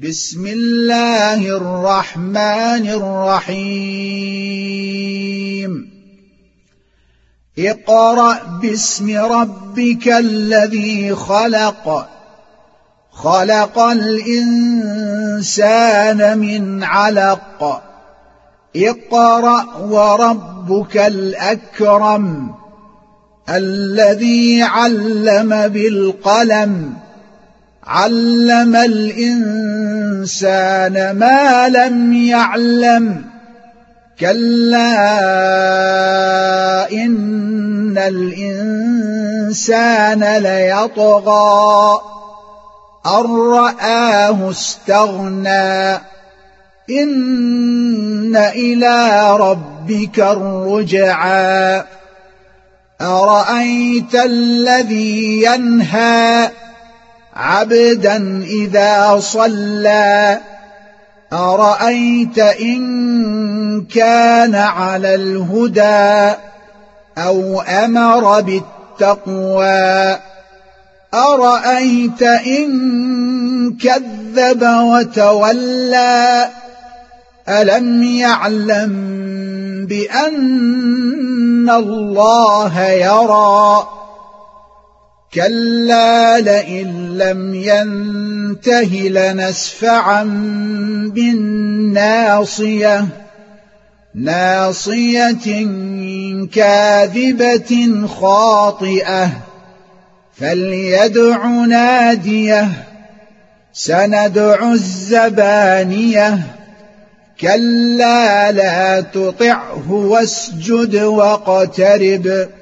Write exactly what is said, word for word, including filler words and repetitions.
بسم الله الرحمن الرحيم اقرأ باسم ربك الذي خلق خلق الإنسان من علق اقرأ وربك الأكرم الذي علم بالقلم علم الإنسان ما لم يعلم كلا إن الإنسان ليطغى أن رآه استغنى إن إلى ربك الرجعى أرأيت الذي ينهى عبدا إذا صلى أرأيت إن كان على الهدى أو أمر بالتقوى أرأيت إن كذب وتولى ألم يعلم بأن الله يرى كلا لئن لم ينته لنسفعا بالناصية ناصية كاذبة خاطئة فليدع ناديه سندع الزبانية كلا لا تطعه واسجد واقترب